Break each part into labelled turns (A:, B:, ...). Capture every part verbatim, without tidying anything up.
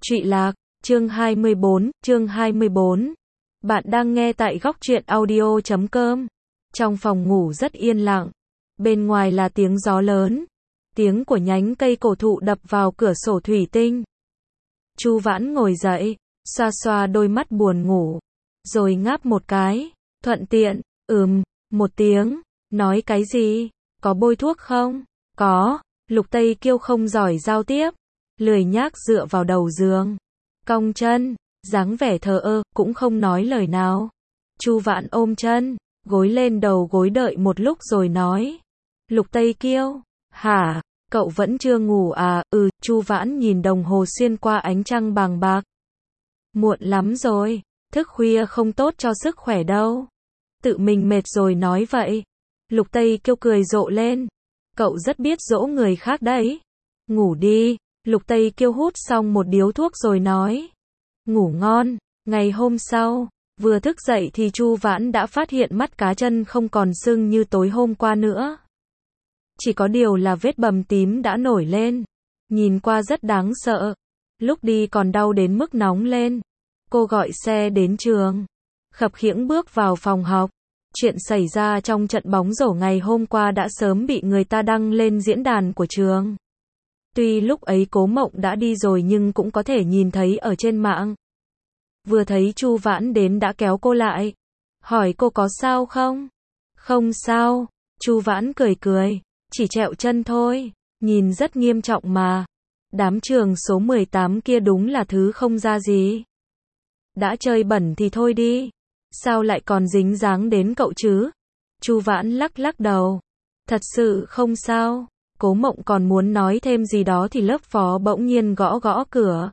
A: Trụy Lạc, chương hai mươi bốn, chương hai mươi bốn. Bạn đang nghe tại góc truyện audio chấm com. Trong phòng ngủ rất yên lặng. Bên ngoài là tiếng gió lớn. Tiếng của nhánh cây cổ thụ đập vào cửa sổ thủy tinh. Chu Vãn ngồi dậy, xoa xoa đôi mắt buồn ngủ. Rồi ngáp một cái. Thuận tiện, ừm, một tiếng. Nói cái gì? Có bôi thuốc không? Có. Lục Tây Kiêu không giỏi giao tiếp. Lười nhác dựa vào đầu giường. Cong chân, dáng vẻ thờ ơ, cũng không nói lời nào. Chu Vãn ôm chân, gối lên đầu gối đợi một lúc rồi nói. Lục Tây Kiêu, hả, cậu vẫn chưa ngủ à? Ừ, Chu Vãn nhìn đồng hồ xuyên qua ánh trăng bàng bạc. Muộn lắm rồi, thức khuya không tốt cho sức khỏe đâu. Tự mình mệt rồi nói vậy. Lục Tây Kiêu cười rộ lên. Cậu rất biết dỗ người khác đấy. Ngủ đi. Lục Tây Kiêu hút xong một điếu thuốc rồi nói. Ngủ ngon. Ngày hôm sau, vừa thức dậy thì Chu Vãn đã phát hiện mắt cá chân không còn sưng như tối hôm qua nữa. Chỉ có điều là vết bầm tím đã nổi lên. Nhìn qua rất đáng sợ. Lúc đi còn đau đến mức nóng lên. Cô gọi xe đến trường. Khập khiễng bước vào phòng học. Chuyện xảy ra trong trận bóng rổ ngày hôm qua đã sớm bị người ta đăng lên diễn đàn của trường. Tuy lúc ấy Cố Mộng đã đi rồi nhưng cũng có thể nhìn thấy ở trên mạng. Vừa thấy Chu Vãn đến đã kéo cô lại. Hỏi cô có sao không? Không sao. Chu Vãn cười cười. Chỉ trẹo chân thôi. Nhìn rất nghiêm trọng mà. Đám trường số mười tám kia đúng là thứ không ra gì. Đã chơi bẩn thì thôi đi. Sao lại còn dính dáng đến cậu chứ? Chu Vãn lắc lắc đầu. Thật sự không sao. Cố Mộng còn muốn nói thêm gì đó thì lớp phó bỗng nhiên gõ gõ cửa.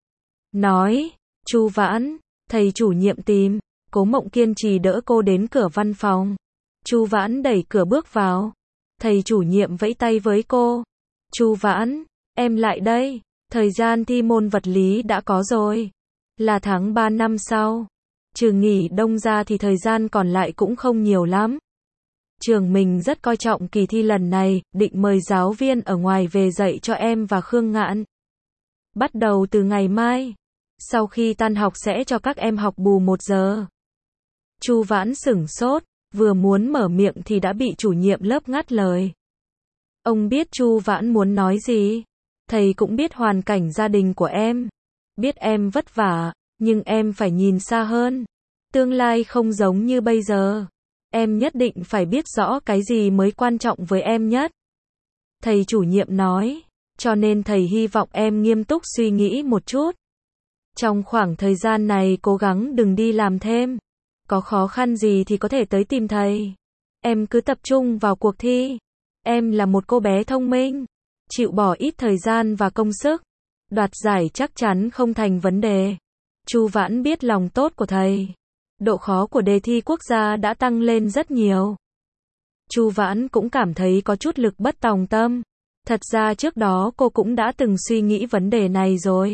A: Nói, Chu Vãn, thầy chủ nhiệm tìm. Cố Mộng kiên trì đỡ cô đến cửa văn phòng. Chu Vãn đẩy cửa bước vào. Thầy chủ nhiệm vẫy tay với cô. Chu Vãn, em lại đây. Thời gian thi môn vật lý đã có rồi. Là tháng ba năm sau. Trừ nghỉ đông ra thì thời gian còn lại cũng không nhiều lắm. Trường mình rất coi trọng kỳ thi lần này, định mời giáo viên ở ngoài về dạy cho em và Khương Ngạn. Bắt đầu từ ngày mai. Sau khi tan học sẽ cho các em học bù một giờ. Chu Vãn sửng sốt, vừa muốn mở miệng thì đã bị chủ nhiệm lớp ngắt lời. Ông biết Chu Vãn muốn nói gì. Thầy cũng biết hoàn cảnh gia đình của em. Biết em vất vả, nhưng em phải nhìn xa hơn. Tương lai không giống như bây giờ. Em nhất định phải biết rõ cái gì mới quan trọng với em nhất. Thầy chủ nhiệm nói, cho nên thầy hy vọng em nghiêm túc suy nghĩ một chút. Trong khoảng thời gian này cố gắng đừng đi làm thêm. Có khó khăn gì thì có thể tới tìm thầy. Em cứ tập trung vào cuộc thi. Em là một cô bé thông minh. Chịu bỏ ít thời gian và công sức. Đoạt giải chắc chắn không thành vấn đề. Chu Vãn biết lòng tốt của thầy. Độ khó của đề thi quốc gia đã tăng lên rất nhiều. Chu Vãn cũng cảm thấy có chút lực bất tòng tâm. Thật ra trước đó cô cũng đã từng suy nghĩ vấn đề này rồi.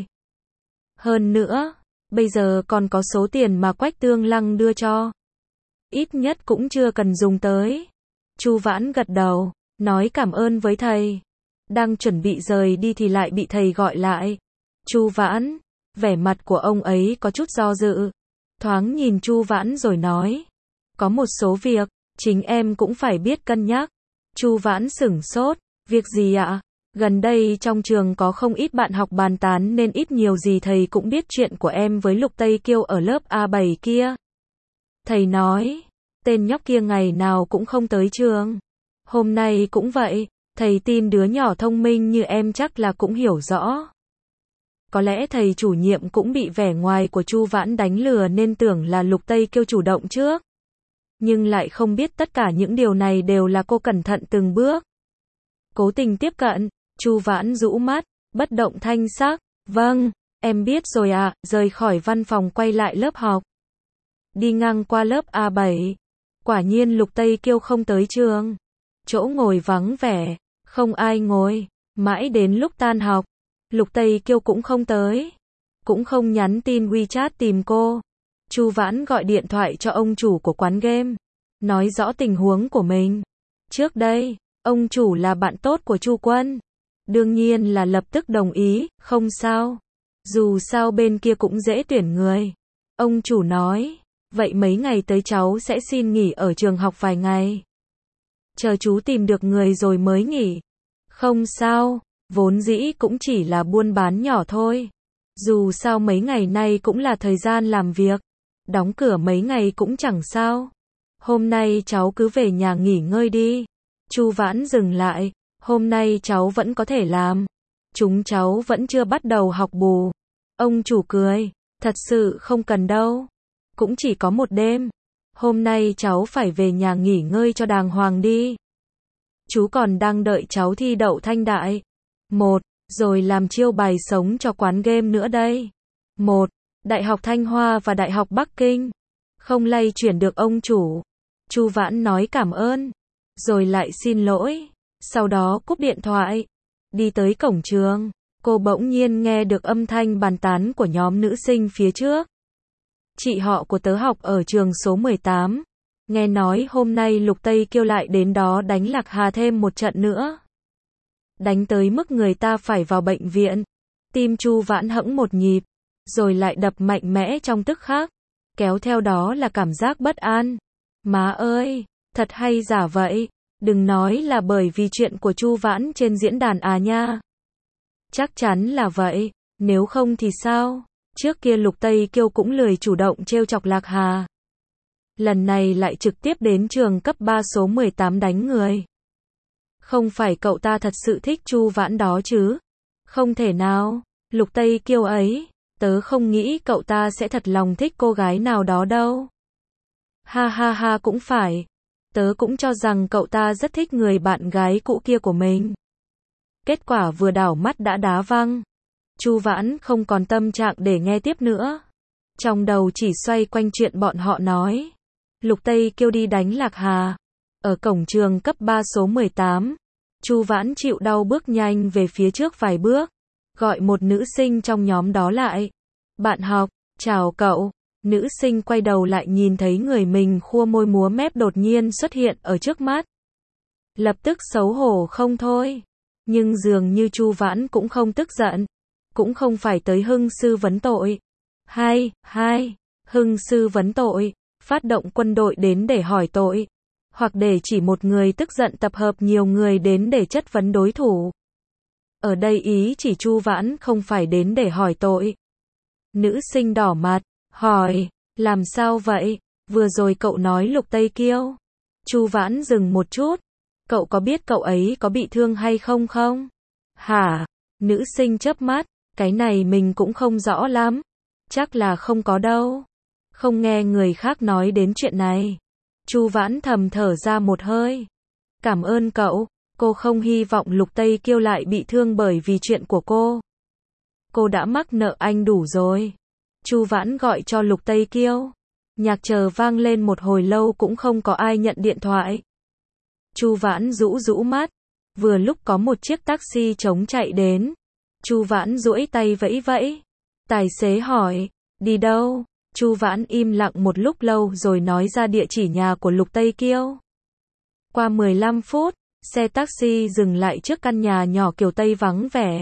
A: Hơn nữa, bây giờ còn có số tiền mà Quách Tương Lăng đưa cho. Ít nhất cũng chưa cần dùng tới. Chu Vãn gật đầu, nói cảm ơn với thầy. Đang chuẩn bị rời đi thì lại bị thầy gọi lại. Chu Vãn, vẻ mặt của ông ấy có chút do dự. Thoáng nhìn Chu Vãn rồi nói. Có một số việc, chính em cũng phải biết cân nhắc. Chu Vãn sửng sốt. Việc gì ạ? Gần đây trong trường có không ít bạn học bàn tán nên ít nhiều gì thầy cũng biết chuyện của em với Lục Tây Kiêu ở lớp A bảy kia. Thầy nói. Tên nhóc kia ngày nào cũng không tới trường. Hôm nay cũng vậy. Thầy tin đứa nhỏ thông minh như em chắc là cũng hiểu rõ. Có lẽ thầy chủ nhiệm cũng bị vẻ ngoài của Chu Vãn đánh lừa nên tưởng là Lục Tây Kiêu chủ động trước. Nhưng lại không biết tất cả những điều này đều là cô cẩn thận từng bước. Cố tình tiếp cận, Chu Vãn rũ mắt, bất động thanh sắc. Vâng, em biết rồi ạ, rời khỏi văn phòng quay lại lớp học. Đi ngang qua lớp A bảy. Quả nhiên Lục Tây Kiêu không tới trường. Chỗ ngồi vắng vẻ, không ai ngồi. Mãi đến lúc tan học. Lục Tây Kiêu cũng không tới. Cũng không nhắn tin WeChat tìm cô. Chu Vãn gọi điện thoại cho ông chủ của quán game. Nói rõ tình huống của mình. Trước đây, ông chủ là bạn tốt của Chu Quân. Đương nhiên là lập tức đồng ý, không sao. Dù sao bên kia cũng dễ tuyển người. Ông chủ nói, vậy mấy ngày tới cháu sẽ xin nghỉ ở trường học vài ngày. Chờ chú tìm được người rồi mới nghỉ. Không sao, vốn dĩ cũng chỉ là buôn bán nhỏ thôi. Dù sao mấy ngày nay cũng là thời gian làm việc. Đóng cửa mấy ngày cũng chẳng sao. Hôm nay cháu cứ về nhà nghỉ ngơi đi. Chu Vãn dừng lại. Hôm nay cháu vẫn có thể làm. Chúng cháu vẫn chưa bắt đầu học bù. Ông chủ cười. Thật sự không cần đâu. Cũng chỉ có một đêm. Hôm nay cháu phải về nhà nghỉ ngơi cho đàng hoàng đi. Chú còn đang đợi cháu thi đậu thanh đại. Một, rồi làm chiêu bài sống cho quán game nữa đây. Một, Đại học Thanh Hoa và Đại học Bắc Kinh. Không lay chuyển được ông chủ. Chu Vãn nói cảm ơn. Rồi lại xin lỗi. Sau đó cúp điện thoại. Đi tới cổng trường. Cô bỗng nhiên nghe được âm thanh bàn tán của nhóm nữ sinh phía trước. Chị họ của tớ học ở trường số mười tám. Nghe nói hôm nay Lục Tây Kiêu lại đến đó đánh Lạc Hà thêm một trận nữa. Đánh tới mức người ta phải vào bệnh viện. Tim Chu Vãn hẫng một nhịp. Rồi lại đập mạnh mẽ trong tức khắc. Kéo theo đó là cảm giác bất an. Má ơi, thật hay giả vậy. Đừng nói là bởi vì chuyện của Chu Vãn trên diễn đàn à nha. Chắc chắn là vậy. Nếu không thì sao? Trước kia Lục Tây Kiêu cũng lười chủ động trêu chọc Lạc Hà. Lần này lại trực tiếp đến trường cấp ba số mười tám đánh người. Không phải cậu ta thật sự thích Chu Vãn đó chứ? Không thể nào. Lục Tây Kiêu ấy, tớ không nghĩ cậu ta sẽ thật lòng thích cô gái nào đó đâu. Ha ha ha, cũng phải. Tớ cũng cho rằng cậu ta rất thích người bạn gái cũ kia của mình. Kết quả vừa đảo mắt đã đá văng. Chu Vãn không còn tâm trạng để nghe tiếp nữa. Trong đầu chỉ xoay quanh chuyện bọn họ nói. Lục Tây Kiêu đi đánh Lạc Hà. Ở cổng trường cấp ba số mười tám. Chu Vãn chịu đau bước nhanh về phía trước vài bước. Gọi một nữ sinh trong nhóm đó lại. Bạn học, chào cậu. Nữ sinh quay đầu lại nhìn thấy người mình khua môi múa mép đột nhiên xuất hiện ở trước mắt. Lập tức xấu hổ không thôi. Nhưng dường như Chu Vãn cũng không tức giận. Cũng không phải tới hưng sư vấn tội. Hai, hai, hưng sư vấn tội. Phát động quân đội đến để hỏi tội. Hoặc để chỉ một người tức giận tập hợp nhiều người đến để chất vấn đối thủ. Ở đây ý chỉ Chu Vãn không phải đến để hỏi tội. Nữ sinh đỏ mặt, hỏi, làm sao vậy? Vừa rồi cậu nói Lục Tây Kiêu. Chu Vãn dừng một chút. Cậu có biết cậu ấy có bị thương hay không không? Hả? Nữ sinh chớp mắt, cái này mình cũng không rõ lắm. Chắc là không có đâu. Không nghe người khác nói đến chuyện này. Chu Vãn thầm thở ra một hơi. Cảm ơn cậu, cô không hy vọng Lục Tây Kiêu lại bị thương bởi vì chuyện của cô. Cô đã mắc nợ anh đủ rồi. Chu Vãn gọi cho Lục Tây Kiêu. Nhạc chờ vang lên một hồi lâu cũng không có ai nhận điện thoại. Chu Vãn rũ rũ mắt. Vừa lúc có một chiếc taxi trống chạy đến. Chu Vãn duỗi tay vẫy vẫy. Tài xế hỏi, đi đâu? Chu Vãn im lặng một lúc lâu rồi nói ra địa chỉ nhà của Lục Tây Kiêu. Qua mười lăm phút, xe taxi dừng lại trước căn nhà nhỏ kiểu Tây vắng vẻ.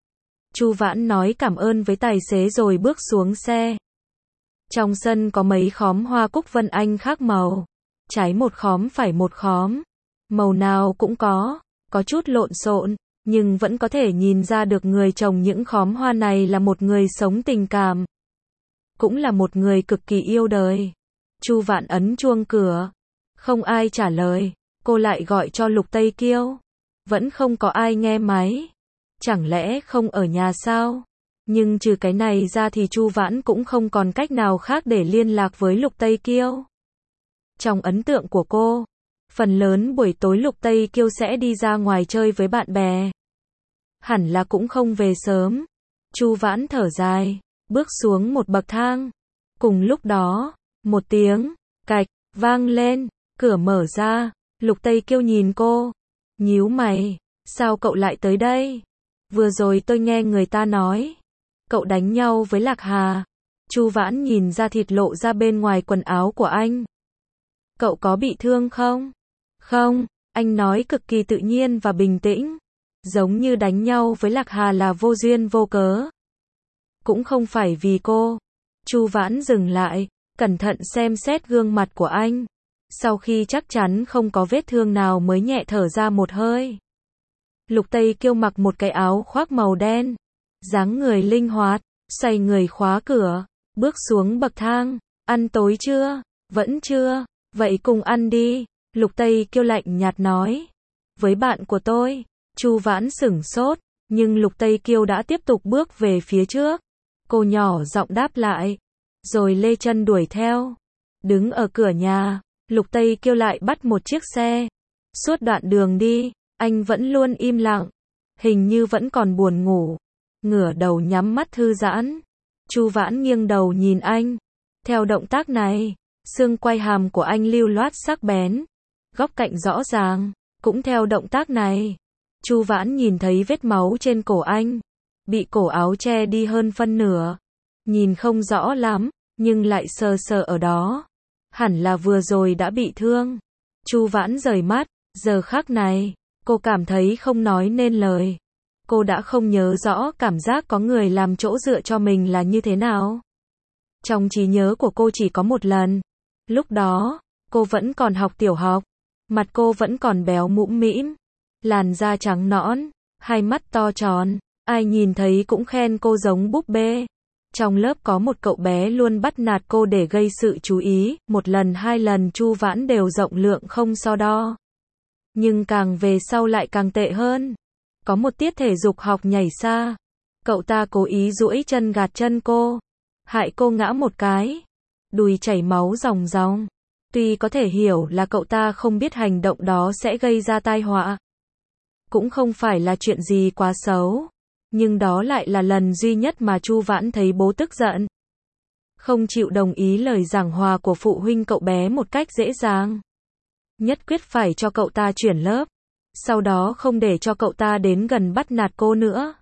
A: Chu Vãn nói cảm ơn với tài xế rồi bước xuống xe. Trong sân có mấy khóm hoa cúc vân anh khác màu. Trái một khóm phải một khóm. Màu nào cũng có, có chút lộn xộn, nhưng vẫn có thể nhìn ra được người trồng những khóm hoa này là một người sống tình cảm. Cũng là một người cực kỳ yêu đời. Chu Vãn ấn chuông cửa. Không ai trả lời. Cô lại gọi cho Lục Tây Kiêu. Vẫn không có ai nghe máy. Chẳng lẽ không ở nhà sao? Nhưng trừ cái này ra thì Chu Vãn cũng không còn cách nào khác để liên lạc với Lục Tây Kiêu. Trong ấn tượng của cô, phần lớn buổi tối Lục Tây Kiêu sẽ đi ra ngoài chơi với bạn bè. Hẳn là cũng không về sớm. Chu Vãn thở dài, bước xuống một bậc thang. Cùng lúc đó, một tiếng cạch vang lên, cửa mở ra. Lục Tây Kiêu nhìn cô, nhíu mày, sao cậu lại tới đây? Vừa rồi tôi nghe người ta nói, cậu đánh nhau với Lạc Hà. Chu Vãn nhìn ra thịt lộ ra bên ngoài quần áo của anh. Cậu có bị thương không? Không, anh nói cực kỳ tự nhiên và bình tĩnh. Giống như đánh nhau với Lạc Hà là vô duyên vô cớ. cũng không phải vì cô. Chu Vãn dừng lại, cẩn thận xem xét gương mặt của anh. Sau khi chắc chắn không có vết thương nào mới nhẹ thở ra một hơi. Lục Tây Kiêu mặc một cái áo khoác màu đen, dáng người linh hoạt, xoay người khóa cửa, bước xuống bậc thang. Ăn tối chưa? Vẫn chưa, vậy cùng ăn đi. Lục Tây Kiêu lạnh nhạt nói. Với bạn của tôi. Chu Vãn sửng sốt, nhưng Lục Tây Kiêu đã tiếp tục bước về phía trước. Cô nhỏ giọng đáp lại, rồi lê chân đuổi theo. Đứng ở cửa nhà, Lục Tây Kiêu lại bắt một chiếc xe. Suốt đoạn đường đi, anh vẫn luôn im lặng, hình như vẫn còn buồn ngủ. Ngửa đầu nhắm mắt thư giãn. Chu Vãn nghiêng đầu nhìn anh. Theo động tác này, xương quai hàm của anh lưu loát sắc bén, góc cạnh rõ ràng. Cũng theo động tác này, Chu Vãn nhìn thấy vết máu trên cổ anh, bị cổ áo che đi hơn phân nửa. Nhìn không rõ lắm, nhưng lại sờ sờ ở đó. Hẳn là vừa rồi đã bị thương. Chu Vãn rời mắt, giờ khắc này, cô cảm thấy không nói nên lời. Cô đã không nhớ rõ cảm giác có người làm chỗ dựa cho mình là như thế nào. Trong trí nhớ của cô chỉ có một lần. Lúc đó, cô vẫn còn học tiểu học. Mặt cô vẫn còn béo mũm mĩm. Làn da trắng nõn, hai mắt to tròn. Ai nhìn thấy cũng khen cô giống búp bê. Trong lớp có một cậu bé luôn bắt nạt cô để gây sự chú ý. Một lần hai lần Chu Vãn đều rộng lượng không so đo. Nhưng càng về sau lại càng tệ hơn. Có một tiết thể dục học nhảy xa. Cậu ta cố ý duỗi chân gạt chân cô. Hại cô ngã một cái. Đùi chảy máu ròng ròng. Tuy có thể hiểu là cậu ta không biết hành động đó sẽ gây ra tai họa. Cũng không phải là chuyện gì quá xấu. Nhưng đó lại là lần duy nhất mà Chu Vãn thấy bố tức giận. Không chịu đồng ý lời giảng hòa của phụ huynh cậu bé một cách dễ dàng. Nhất quyết phải cho cậu ta chuyển lớp. Sau đó không để cho cậu ta đến gần bắt nạt cô nữa.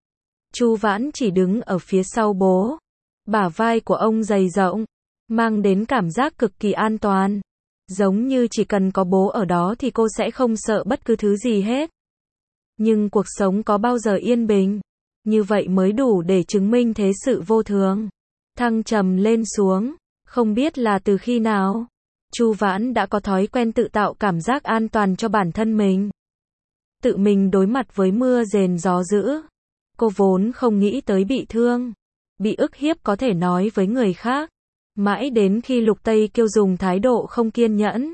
A: Chu Vãn chỉ đứng ở phía sau bố. Bả vai của ông dày rộng, mang đến cảm giác cực kỳ an toàn. Giống như chỉ cần có bố ở đó thì cô sẽ không sợ bất cứ thứ gì hết. Nhưng cuộc sống có bao giờ yên bình? Như vậy mới đủ để chứng minh thế sự vô thường. Thăng trầm lên xuống, không biết là từ khi nào. Chu Vãn đã có thói quen tự tạo cảm giác an toàn cho bản thân mình. Tự mình đối mặt với mưa rền gió dữ. Cô vốn không nghĩ tới bị thương, bị ức hiếp có thể nói với người khác. Mãi đến khi Lục Tây Kiêu dùng thái độ không kiên nhẫn,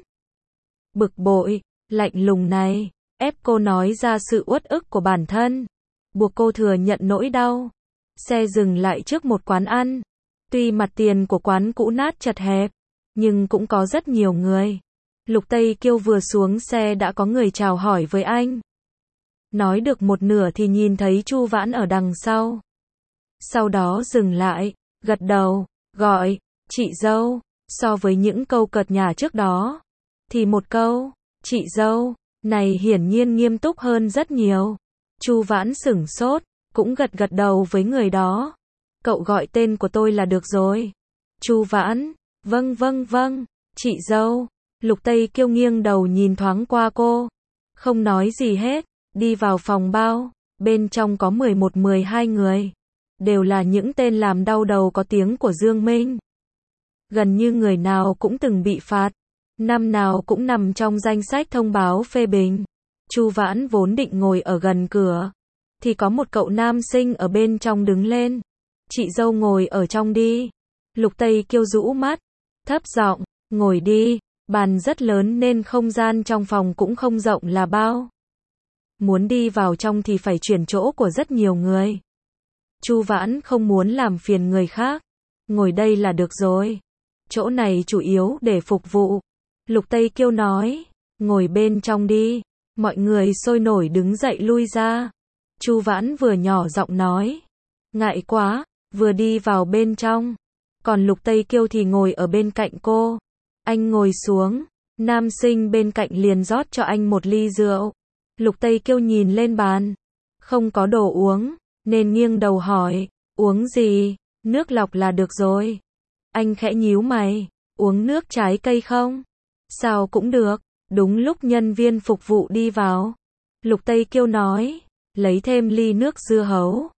A: bực bội, lạnh lùng này, ép cô nói ra sự uất ức của bản thân, buộc cô thừa nhận nỗi đau. Xe dừng lại trước một quán ăn. Tuy mặt tiền của quán cũ nát chật hẹp, nhưng cũng có rất nhiều người. Lục Tây Kiêu vừa xuống xe đã có người chào hỏi với anh. Nói được một nửa thì nhìn thấy Chu Vãn ở đằng sau. Sau đó dừng lại, gật đầu, gọi, chị dâu. So với những câu cợt nhả trước đó, thì một câu, chị dâu, này hiển nhiên nghiêm túc hơn rất nhiều. Chu Vãn sửng sốt, cũng gật gật đầu với người đó. Cậu gọi tên của tôi là được rồi. Chu Vãn, vâng vâng vâng, chị dâu. Lục Tây Kiêu nghiêng đầu nhìn thoáng qua cô. Không nói gì hết, đi vào phòng bao. Bên trong có mười một mười hai người. Đều là những tên làm đau đầu có tiếng của Dương Minh. Gần như người nào cũng từng bị phạt. Năm nào cũng nằm trong danh sách thông báo phê bình. Chu Vãn vốn định ngồi ở gần cửa. Thì có một cậu nam sinh ở bên trong đứng lên. Chị dâu ngồi ở trong đi. Lục Tây Kiêu rũ mắt. Thấp giọng, ngồi đi. Bàn rất lớn nên không gian trong phòng cũng không rộng là bao. Muốn đi vào trong thì phải chuyển chỗ của rất nhiều người. Chu Vãn không muốn làm phiền người khác. Ngồi đây là được rồi. Chỗ này chủ yếu để phục vụ. Lục Tây Kiêu nói. Ngồi bên trong đi. Mọi người sôi nổi đứng dậy lui ra. Chu Vãn vừa nhỏ giọng nói. Ngại quá, vừa đi vào bên trong. Còn Lục Tây Kiêu thì ngồi ở bên cạnh cô. Anh ngồi xuống. Nam sinh bên cạnh liền rót cho anh một ly rượu. Lục Tây Kiêu nhìn lên bàn. Không có đồ uống, nên nghiêng đầu hỏi. Uống gì? Nước lọc là được rồi. Anh khẽ nhíu mày. Uống nước trái cây không? Sao cũng được. Đúng lúc nhân viên phục vụ đi vào. Lục Tây Kiêu nói. Lấy thêm ly nước dưa hấu.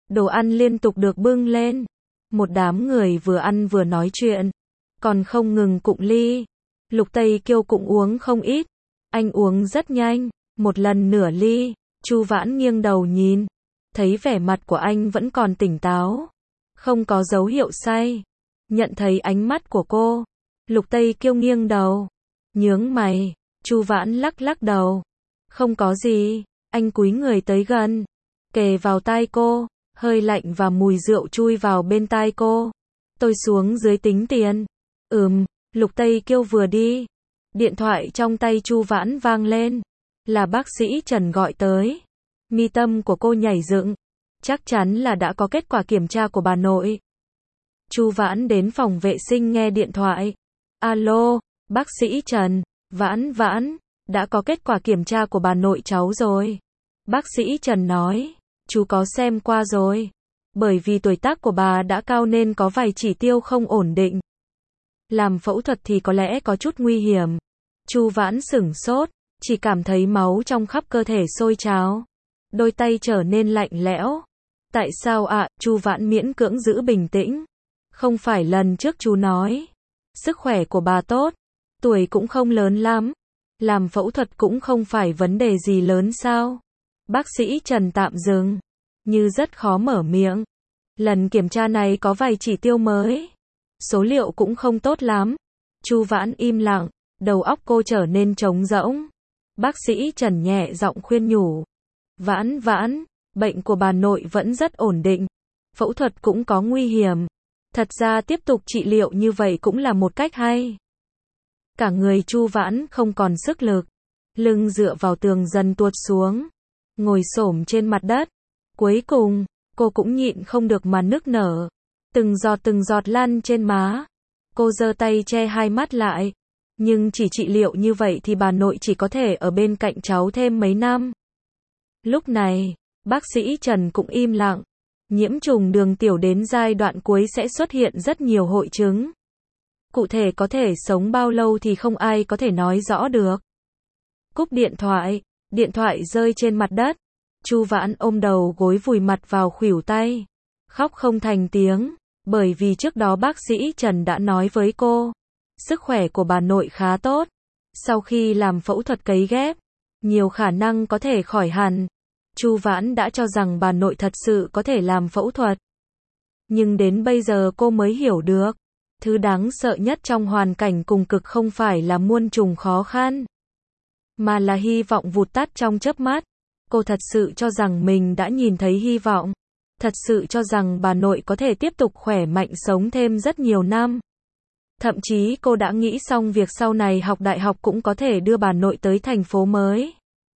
A: Đồ ăn liên tục được bưng lên. Một đám người vừa ăn vừa nói chuyện, còn không ngừng cụng ly. Lục Tây Kiêu cũng uống không ít. Anh uống rất nhanh, một lần nửa ly. Chu Vãn nghiêng đầu nhìn, thấy vẻ mặt của anh vẫn còn tỉnh táo, không có dấu hiệu say. Nhận thấy ánh mắt của cô, Lục Tây Kiêu nghiêng đầu, nhướng mày. Chu Vãn lắc lắc đầu, không có gì. Anh cúi người tới gần, kề vào tai cô, hơi lạnh và mùi rượu chui vào bên tai cô. Tôi xuống dưới tính tiền. Ừm. Lục Tây Kiêu vừa đi, điện thoại trong tay Chu Vãn vang lên, là bác sĩ Trần gọi tới. Mi tâm của cô nhảy dựng, chắc chắn là đã có kết quả kiểm tra của bà nội. Chu Vãn đến phòng vệ sinh nghe điện thoại. Alo, bác sĩ Trần. Vãn Vãn, đã có kết quả kiểm tra của bà nội cháu rồi. Bác sĩ Trần nói, chú có xem qua rồi. Bởi vì tuổi tác của bà đã cao nên có vài chỉ tiêu không ổn định. Làm phẫu thuật thì có lẽ có chút nguy hiểm. Chu Vãn sửng sốt, chỉ cảm thấy máu trong khắp cơ thể sôi trào. Đôi tay trở nên lạnh lẽo. Tại sao ạ? À? Chu Vãn miễn cưỡng giữ bình tĩnh. Không phải lần trước chú nói, sức khỏe của bà tốt, tuổi cũng không lớn lắm, làm phẫu thuật cũng không phải vấn đề gì lớn sao? Bác sĩ Trần tạm dừng, như rất khó mở miệng. Lần kiểm tra này có vài chỉ tiêu mới, số liệu cũng không tốt lắm. Chu Vãn im lặng, đầu óc cô trở nên trống rỗng. Bác sĩ Trần nhẹ giọng khuyên nhủ. Vãn Vãn, bệnh của bà nội vẫn rất ổn định. Phẫu thuật cũng có nguy hiểm. Thật ra tiếp tục trị liệu như vậy cũng là một cách hay. Cả người Chu Vãn không còn sức lực. Lưng dựa vào tường dần tuột xuống. Ngồi xổm trên mặt đất. Cuối cùng, cô cũng nhịn không được mà nức nở. Từng giọt từng giọt lăn trên má. Cô giơ tay che hai mắt lại. Nhưng chỉ trị liệu như vậy thì bà nội chỉ có thể ở bên cạnh cháu thêm mấy năm. Lúc này, bác sĩ Trần cũng im lặng. Nhiễm trùng đường tiểu đến giai đoạn cuối sẽ xuất hiện rất nhiều hội chứng. Cụ thể có thể sống bao lâu thì không ai có thể nói rõ được. Cúp điện thoại, điện thoại rơi trên mặt đất. Chu Vãn ôm đầu gối vùi mặt vào khuỷu tay. Khóc không thành tiếng, bởi vì trước đó bác sĩ Trần đã nói với cô. Sức khỏe của bà nội khá tốt. Sau khi làm phẫu thuật cấy ghép, nhiều khả năng có thể khỏi hẳn. Chu Vãn đã cho rằng bà nội thật sự có thể làm phẫu thuật. Nhưng đến bây giờ cô mới hiểu được. Thứ đáng sợ nhất trong hoàn cảnh cùng cực không phải là muôn trùng khó khăn, mà là hy vọng vụt tắt trong chớp mắt. Cô thật sự cho rằng mình đã nhìn thấy hy vọng. Thật sự cho rằng bà nội có thể tiếp tục khỏe mạnh sống thêm rất nhiều năm. Thậm chí cô đã nghĩ xong việc sau này học đại học cũng có thể đưa bà nội tới thành phố mới.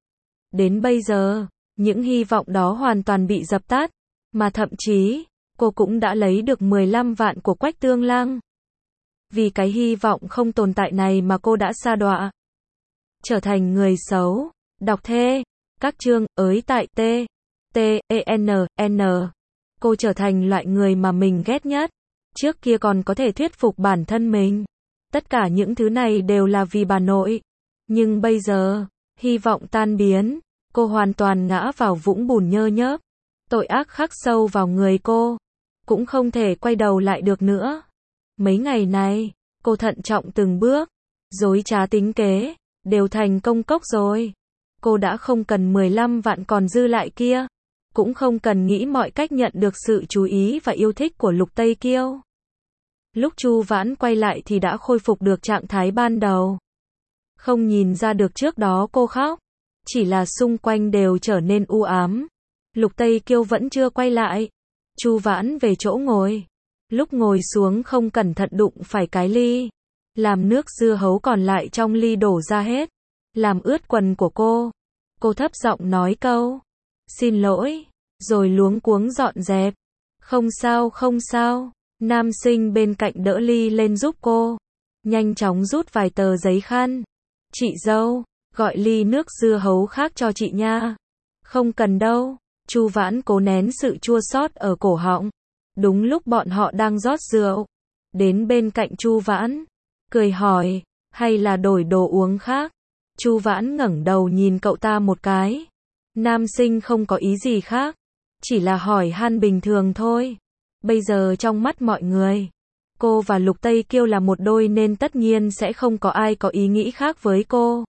A: Đến bây giờ, những hy vọng đó hoàn toàn bị dập tắt. Mà thậm chí, cô cũng đã lấy được mười lăm vạn của Quách Tương Lăng. Vì cái hy vọng không tồn tại này mà cô đã sa đọa. Trở thành người xấu. Đọc thê. Các chương, ới tại T. T, E, N, N. Cô trở thành loại người mà mình ghét nhất. Trước kia còn có thể thuyết phục bản thân mình. Tất cả những thứ này đều là vì bà nội. Nhưng bây giờ, hy vọng tan biến. Cô hoàn toàn ngã vào vũng bùn nhơ nhớp. Tội ác khắc sâu vào người cô. Cũng không thể quay đầu lại được nữa. Mấy ngày này, cô thận trọng từng bước. Dối trá tính kế, đều thành công cốc rồi. Cô đã không cần mười lăm vạn còn dư lại kia. Cũng không cần nghĩ mọi cách nhận được sự chú ý và yêu thích của Lục Tây Kiêu. Lúc Chu Vãn quay lại thì đã khôi phục được trạng thái ban đầu. Không nhìn ra được trước đó cô khóc. Chỉ là xung quanh đều trở nên u ám. Lục Tây Kiêu vẫn chưa quay lại. Chu Vãn về chỗ ngồi. Lúc ngồi xuống không cẩn thận đụng phải cái ly. Làm nước dưa hấu còn lại trong ly đổ ra hết. Làm ướt quần của cô. Cô thấp giọng nói câu. Xin lỗi. Rồi luống cuống dọn dẹp. Không sao không sao. Nam sinh bên cạnh đỡ ly lên giúp cô. Nhanh chóng rút vài tờ giấy khăn. Chị dâu, gọi ly nước dưa hấu khác cho chị nha. Không cần đâu. Chu Vãn cố nén sự chua xót ở cổ họng. Đúng lúc bọn họ đang rót rượu. Đến bên cạnh Chu Vãn. Cười hỏi, hay là đổi đồ uống khác? Chu Vãn ngẩng đầu nhìn cậu ta một cái. Nam sinh không có ý gì khác. Chỉ là hỏi han bình thường thôi. Bây giờ trong mắt mọi người, cô và Lục Tây Kiêu là một đôi nên tất nhiên sẽ không có ai có ý nghĩ khác với cô.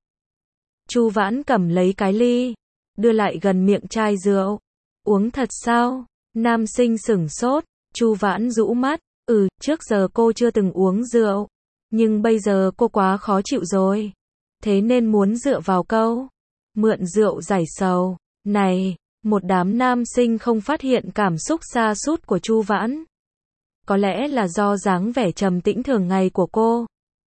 A: Chu Vãn cầm lấy cái ly, đưa lại gần miệng chai rượu. Uống thật sao? Nam sinh sửng sốt, Chu Vãn rũ mắt, ừ, trước giờ cô chưa từng uống rượu, nhưng bây giờ cô quá khó chịu rồi. Thế nên muốn dựa vào câu mượn rượu giải sầu. Này, một đám nam sinh không phát hiện cảm xúc sa sút của Chu Vãn. Có lẽ là do dáng vẻ trầm tĩnh thường ngày của cô.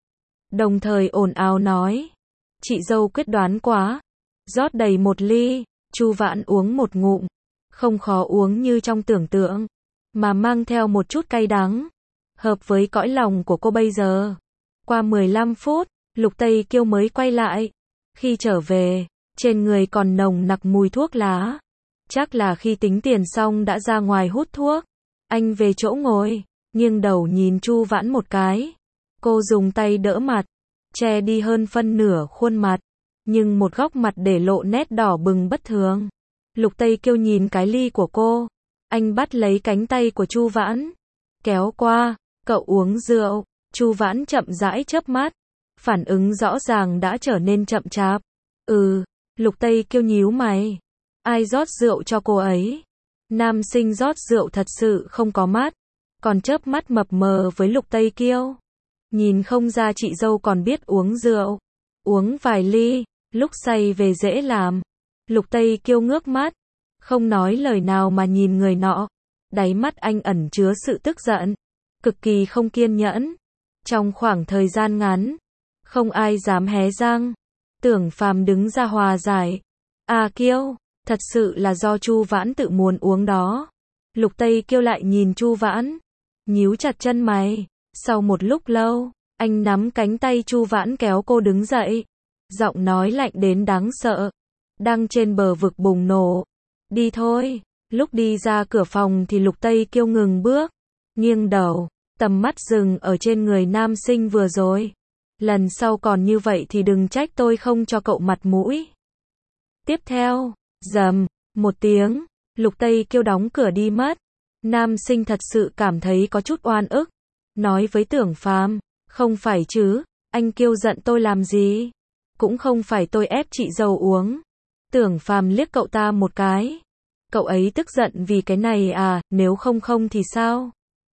A: Đồng thời ồn ào nói, chị dâu quyết đoán quá. Rót đầy một ly, Chu Vãn uống một ngụm, không khó uống như trong tưởng tượng, mà mang theo một chút cay đắng, hợp với cõi lòng của cô bây giờ. Qua mười lăm phút, Lục Tây Kiêu mới quay lại. Khi trở về, trên người còn nồng nặc mùi thuốc lá. Chắc là khi tính tiền xong đã ra ngoài hút thuốc. Anh về chỗ ngồi, nghiêng đầu nhìn Chu Vãn một cái. Cô dùng tay đỡ mặt, che đi hơn phân nửa khuôn mặt, nhưng một góc mặt để lộ nét đỏ bừng bất thường. Lục Tây Kiêu nhìn cái ly của cô, anh bắt lấy cánh tay của Chu Vãn, kéo qua, cậu uống rượu. Chu Vãn chậm rãi chớp mắt, phản ứng rõ ràng đã trở nên chậm chạp. Ừ, Lục Tây Kiêu nhíu mày. Ai rót rượu cho cô ấy? Nam sinh rót rượu thật sự không có mắt, còn chớp mắt mập mờ với Lục Tây Kiêu. Nhìn không ra chị dâu còn biết uống rượu. Uống vài ly, lúc say về dễ làm. Lục Tây Kiêu ngước mắt, không nói lời nào mà nhìn người nọ. Đáy mắt anh ẩn chứa sự tức giận, cực kỳ không kiên nhẫn. Trong khoảng thời gian ngắn, không ai dám hé răng. Tưởng Phàm đứng ra hòa giải. À Kiêu, thật sự là do Chu Vãn tự muốn uống đó. Lục Tây Kiêu lại nhìn Chu Vãn, nhíu chặt chân mày. Sau một lúc lâu, anh nắm cánh tay Chu Vãn kéo cô đứng dậy. Giọng nói lạnh đến đáng sợ, đang trên bờ vực bùng nổ. Đi thôi. Lúc đi ra cửa phòng thì Lục Tây Kiêu ngừng bước, nghiêng đầu, tầm mắt dừng ở trên người nam sinh vừa rồi. Lần sau còn như vậy thì đừng trách tôi không cho cậu mặt mũi. Tiếp theo, rầm, một tiếng, Lục Tây Kiêu đóng cửa đi mất. Nam sinh thật sự cảm thấy có chút oan ức, nói với Tưởng Phàm, không phải chứ, anh Kiêu giận tôi làm gì? Cũng không phải tôi ép chị dâu uống. Tưởng Phàm liếc cậu ta một cái. Cậu ấy tức giận vì cái này à, nếu không không thì sao?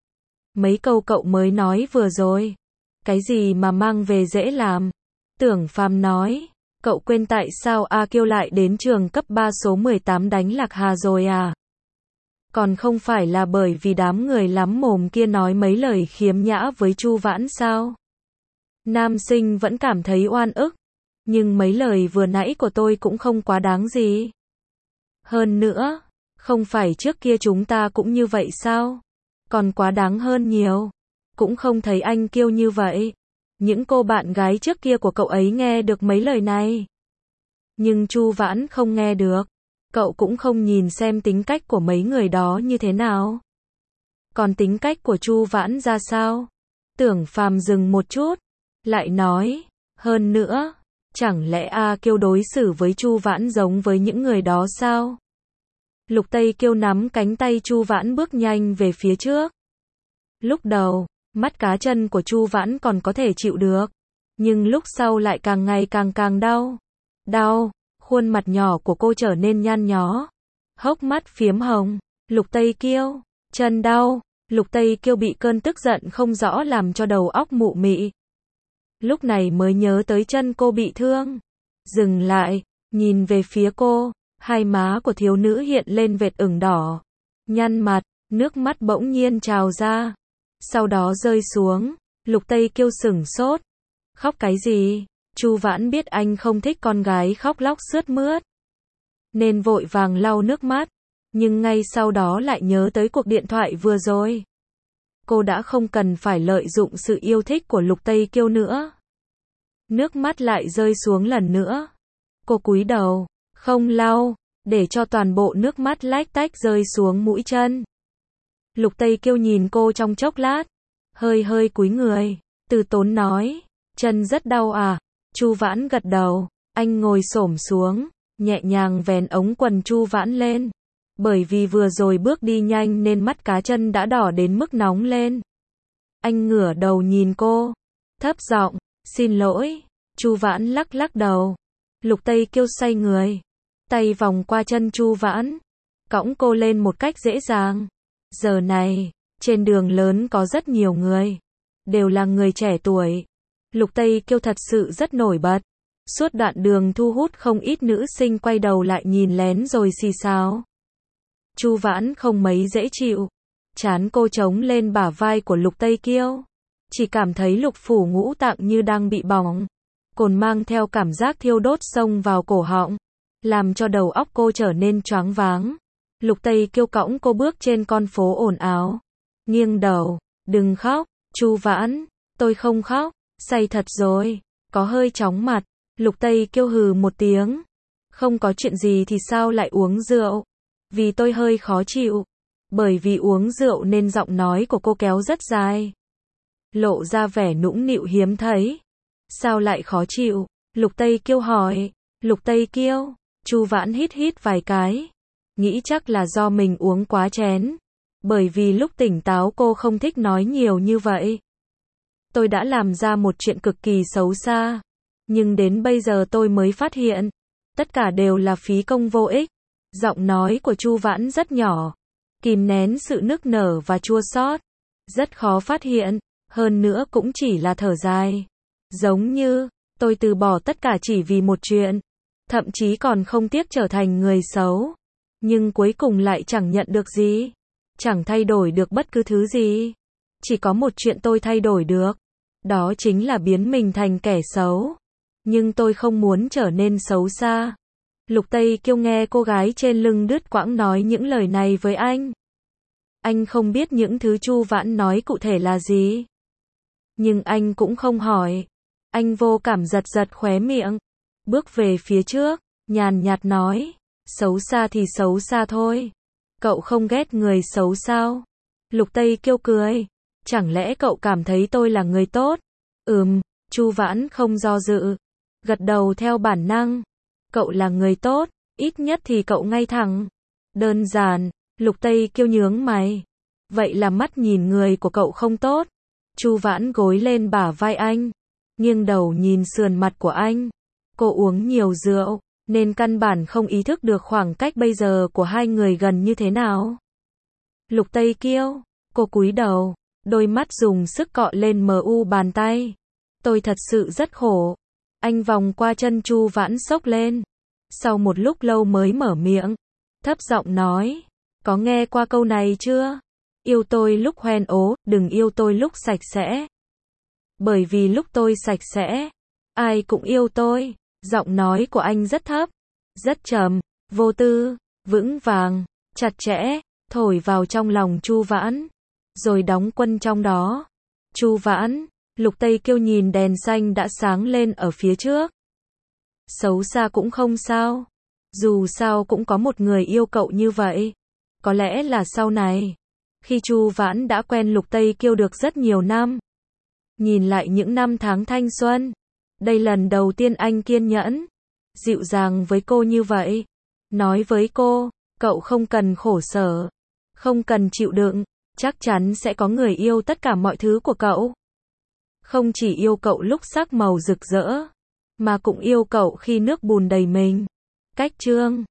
A: Mấy câu cậu mới nói vừa rồi, cái gì mà mang về dễ làm? Tưởng Phàm nói, cậu quên tại sao A Kiêu lại đến trường cấp ba số mười tám đánh Lạc Hà rồi à? Còn không phải là bởi vì đám người lắm mồm kia nói mấy lời khiếm nhã với Chu Vãn sao? Nam sinh vẫn cảm thấy oan ức, nhưng mấy lời vừa nãy của tôi cũng không quá đáng gì. Hơn nữa, không phải trước kia chúng ta cũng như vậy sao? Còn quá đáng hơn nhiều. Cũng không thấy anh Kiêu như vậy. Những cô bạn gái trước kia của cậu ấy nghe được mấy lời này. Nhưng Chu Vãn không nghe được. Cậu cũng không nhìn xem tính cách của mấy người đó như thế nào. Còn tính cách của Chu Vãn ra sao? Tưởng Phàm dừng một chút, lại nói, hơn nữa, chẳng lẽ A Kiêu đối xử với Chu Vãn giống với những người đó sao? Lục Tây Kiêu nắm cánh tay Chu Vãn bước nhanh về phía trước. Lúc đầu, mắt cá chân của Chu Vãn còn có thể chịu được, nhưng lúc sau lại càng ngày càng càng đau. Đau, khuôn mặt nhỏ của cô trở nên nhăn nhó, hốc mắt phiếm hồng. Lục Tây Kiêu, chân đau. Lục Tây Kiêu bị cơn tức giận không rõ làm cho đầu óc mụ mị. Lúc này mới nhớ tới chân cô bị thương. Dừng lại, nhìn về phía cô, hai má của thiếu nữ hiện lên vệt ửng đỏ. Nhăn mặt, nước mắt bỗng nhiên trào ra. Sau đó rơi xuống. Lục Tây Kiêu sửng sốt. Khóc cái gì? Chu Vãn biết anh không thích con gái khóc lóc sướt mướt, nên vội vàng lau nước mắt. Nhưng ngay sau đó lại nhớ tới cuộc điện thoại vừa rồi. Cô đã không cần phải lợi dụng sự yêu thích của Lục Tây Kiêu nữa. Nước mắt lại rơi xuống lần nữa. Cô cúi đầu, không lau, để cho toàn bộ nước mắt lách tách rơi xuống mũi chân. Lục Tây Kiêu nhìn cô trong chốc lát, hơi hơi cúi người, từ tốn nói, chân rất đau à? Chu Vãn gật đầu, anh ngồi xổm xuống, nhẹ nhàng vén ống quần Chu Vãn lên. Bởi vì vừa rồi bước đi nhanh nên mắt cá chân đã đỏ đến mức nóng lên. Anh ngửa đầu nhìn cô, thấp giọng, xin lỗi. Chu Vãn lắc lắc đầu. Lục Tây Kiêu xoay người, tay vòng qua chân Chu Vãn, cõng cô lên một cách dễ dàng. Giờ này, trên đường lớn có rất nhiều người, đều là người trẻ tuổi. Lục Tây Kiêu thật sự rất nổi bật. Suốt đoạn đường thu hút không ít nữ sinh quay đầu lại nhìn lén rồi xì xào. Chu Vãn không mấy dễ chịu. Trán cô trống lên bả vai của Lục Tây Kiêu. Chỉ cảm thấy lục phủ ngũ tạng như đang bị bỏng. Cồn mang theo cảm giác thiêu đốt xông vào cổ họng, làm cho đầu óc cô trở nên choáng váng. Lục Tây Kiêu cõng cô bước trên con phố ồn ào. Nghiêng đầu, đừng khóc, Chu Vãn, tôi không khóc, say thật rồi, có hơi chóng mặt. Lục Tây Kiêu hừ một tiếng. Không có chuyện gì thì sao lại uống rượu? Vì tôi hơi khó chịu. Bởi vì uống rượu nên giọng nói của cô kéo rất dài, lộ ra vẻ nũng nịu hiếm thấy. Sao lại khó chịu? Lục Tây Kiêu hỏi. Lục Tây Kiêu, Chu Vãn hít hít vài cái. Nghĩ chắc là do mình uống quá chén. Bởi vì lúc tỉnh táo cô không thích nói nhiều như vậy. Tôi đã làm ra một chuyện cực kỳ xấu xa. Nhưng đến bây giờ tôi mới phát hiện. Tất cả đều là phí công vô ích. Giọng nói của Chu Vãn rất nhỏ, kìm nén sự nức nở và chua xót. Rất khó phát hiện. Hơn nữa cũng chỉ là thở dài. Giống như, tôi từ bỏ tất cả chỉ vì một chuyện. Thậm chí còn không tiếc trở thành người xấu. Nhưng cuối cùng lại chẳng nhận được gì. Chẳng thay đổi được bất cứ thứ gì. Chỉ có một chuyện tôi thay đổi được. Đó chính là biến mình thành kẻ xấu. Nhưng tôi không muốn trở nên xấu xa. Lục Tây Kiêu nghe cô gái trên lưng đứt quãng nói những lời này với anh. Anh không biết những thứ Chu Vãn nói cụ thể là gì. Nhưng anh cũng không hỏi. Anh vô cảm giật giật khóe miệng. Bước về phía trước, nhàn nhạt nói. Xấu xa thì xấu xa thôi. Cậu không ghét người xấu sao? Lục Tây Kiêu cười. Chẳng lẽ cậu cảm thấy tôi là người tốt? Ừm, Chu Vãn không do dự. Gật đầu theo bản năng. Cậu là người tốt, ít nhất thì cậu ngay thẳng. Đơn giản. Lục Tây Kiêu nhướng mày. Vậy là mắt nhìn người của cậu không tốt. Chu Vãn gối lên bả vai anh, nghiêng đầu nhìn sườn mặt của anh. Cô uống nhiều rượu, nên căn bản không ý thức được khoảng cách bây giờ của hai người gần như thế nào. Lục Tây Kiêu, cô cúi đầu, đôi mắt dùng sức cọ lên mờ u bàn tay. Tôi thật sự rất khổ. Anh vòng qua chân Chu Vãn xốc lên. Sau một lúc lâu mới mở miệng, thấp giọng nói. Có nghe qua câu này chưa? Yêu tôi lúc hoen ố, đừng yêu tôi lúc sạch sẽ. Bởi vì lúc tôi sạch sẽ, ai cũng yêu tôi. Giọng nói của anh rất thấp, rất trầm, vô tư, vững vàng, chặt chẽ, thổi vào trong lòng Chu Vãn, rồi đóng quân trong đó. Chu Vãn, Lục Tây Kiêu nhìn đèn xanh đã sáng lên ở phía trước. Xấu xa cũng không sao. Dù sao cũng có một người yêu cậu như vậy. Có lẽ là sau này, khi Chu Vãn đã quen Lục Tây Kiêu được rất nhiều năm. Nhìn lại những năm tháng thanh xuân, đây lần đầu tiên anh kiên nhẫn, dịu dàng với cô như vậy. Nói với cô, cậu không cần khổ sở, không cần chịu đựng, chắc chắn sẽ có người yêu tất cả mọi thứ của cậu. Không chỉ yêu cậu lúc sắc màu rực rỡ, mà cũng yêu cậu khi nước bùn đầy mình. Cách chương